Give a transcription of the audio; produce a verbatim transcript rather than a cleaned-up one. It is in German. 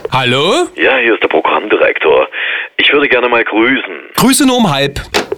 Hallo? Ja, hier ist der Programmdirektor. Ich würde gerne mal grüßen. Grüße nur um halb.